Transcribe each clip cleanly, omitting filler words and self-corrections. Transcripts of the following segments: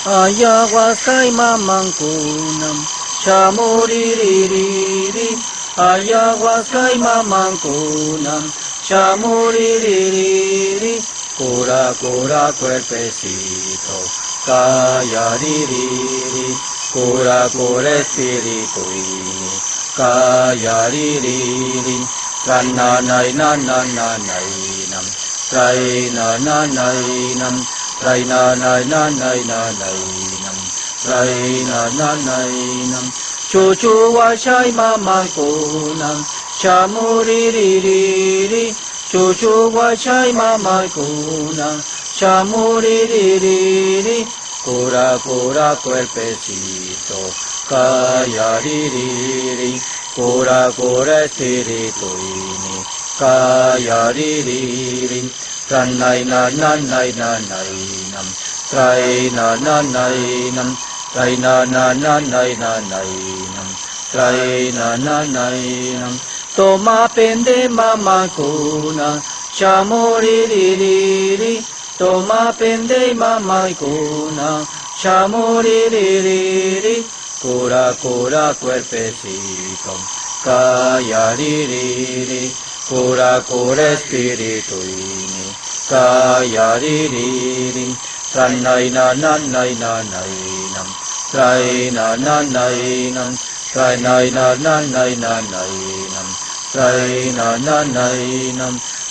ayahuasca y mamankunam chamuririri, ayahuasca y mamankunam chamuririri, cura cura cuerpecito, cayaririri, cura cura espíritu, cayaririri, rananay-nananay-nam, tray-nananay-nam, tray-nanay-nanay-nanay-nam, tray-nananay-nam, chuchu-washay mamaykunam, chamuririri, chuchu-washay mamaykunam, chamuririri, cura cura cuerpecito, cayaririri, cura cura espíritu, cayaririri, ranay-nanay-nanay-nam, tray-nanay-nam, tray-nanay-nanay-nanay-nam, tray-nanay-nam, toma pende mamakuna, chamuririri, toma pende mamakuna, chamuririri, cura cura cuerpecito, cayaririri, cura cura espíritu, cayaririri, ranay-nanay-nanay-nam, tray-nanay-nam, tray-nanay-nanay-nanay-nam, tray-nanay-nam,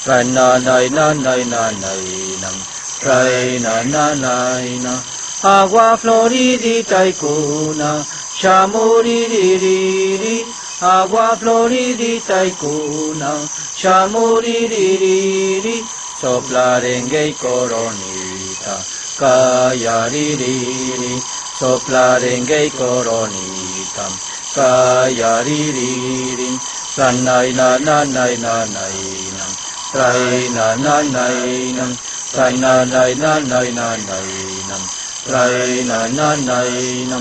tray-nanay-nanay-nanay-nam, tray-nanay-nam, agua floridita y cuna, chamuririri, agua floridita y cuna, chamuririri, soplarengue y coronita, cayaririri, soplarengue y coronita, cayaririri, ranay-nanay-nanay-nam, tray-nanay-nam, tray-nanay-nanay-nanay-nam, tray-nanay-nam,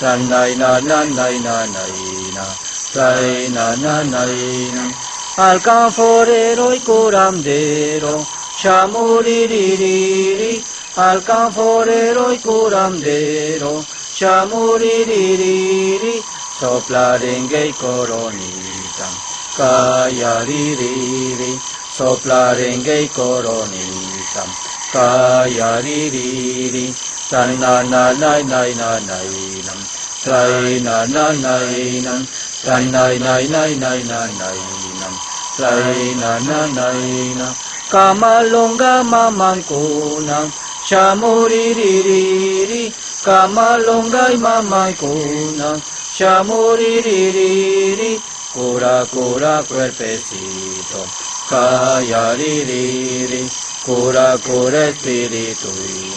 tray-nanay-nanay-nanay-nam, tray-nanay-nam, alcanforero y curandero, chamuririri, alcanforero y curandero, chamuririri, soplarengue y coronita, cayaririri, soplarengue y coronita, cayaririri, tray-nanay-nanay-nanay-nam, tray-nanay-nam, tray-nanay-nanay-nanay-nam, tray-nanay-nam, kamalonga mamankunam, chamuririri, kamalonga y mamankunam, chamuririri, cura cura cuerpecito, cayaririri, cura cura espíritu,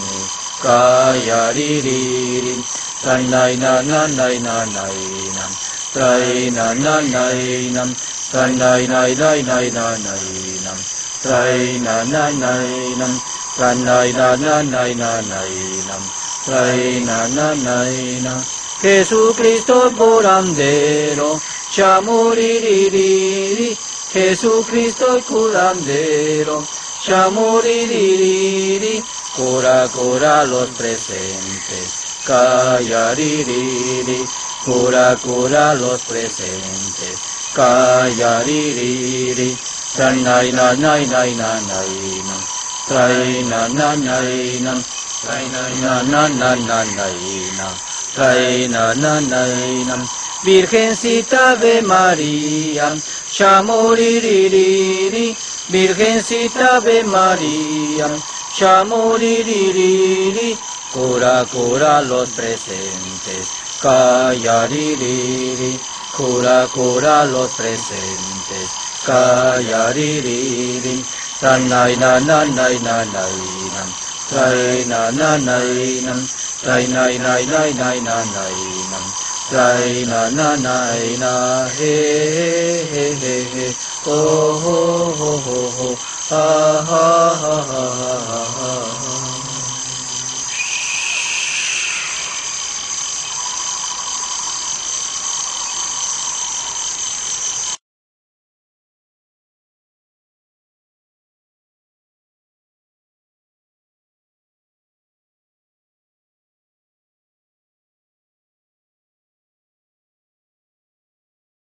cayaririri, ranay-nanay-nanay-nam, tray-nanay-nam, tray-nanay-nanay-nanay-nam, tray-nanay-nam, tray-nanay-nanay-nanay-nam, tray-nanay-nam, Jesucristo curandero, chamuririri, Jesucristo curandero, chamuririri, cura cura los presentes, cayaririri, cura cura los presentes, cayaririri, ranay-nanay-nanay-nanay-nam, tray-nanay-nam, tray-nanay-nanay-nanay-nam, tray-nanay-nam, Virgencita Ave María, chamuririri, Virgencita Ave María, chamuririri, cura cura los presentes, cayaririri, cura cura los presentes, cayaririri, ranay-nanay-nanay-nanay-nam, tray-nanay-nam, tray-nanay-nanay-nanay-nam, tray-nanay-na, he he he he, oh ho ho ho ho, ha ha ha ha ha ha.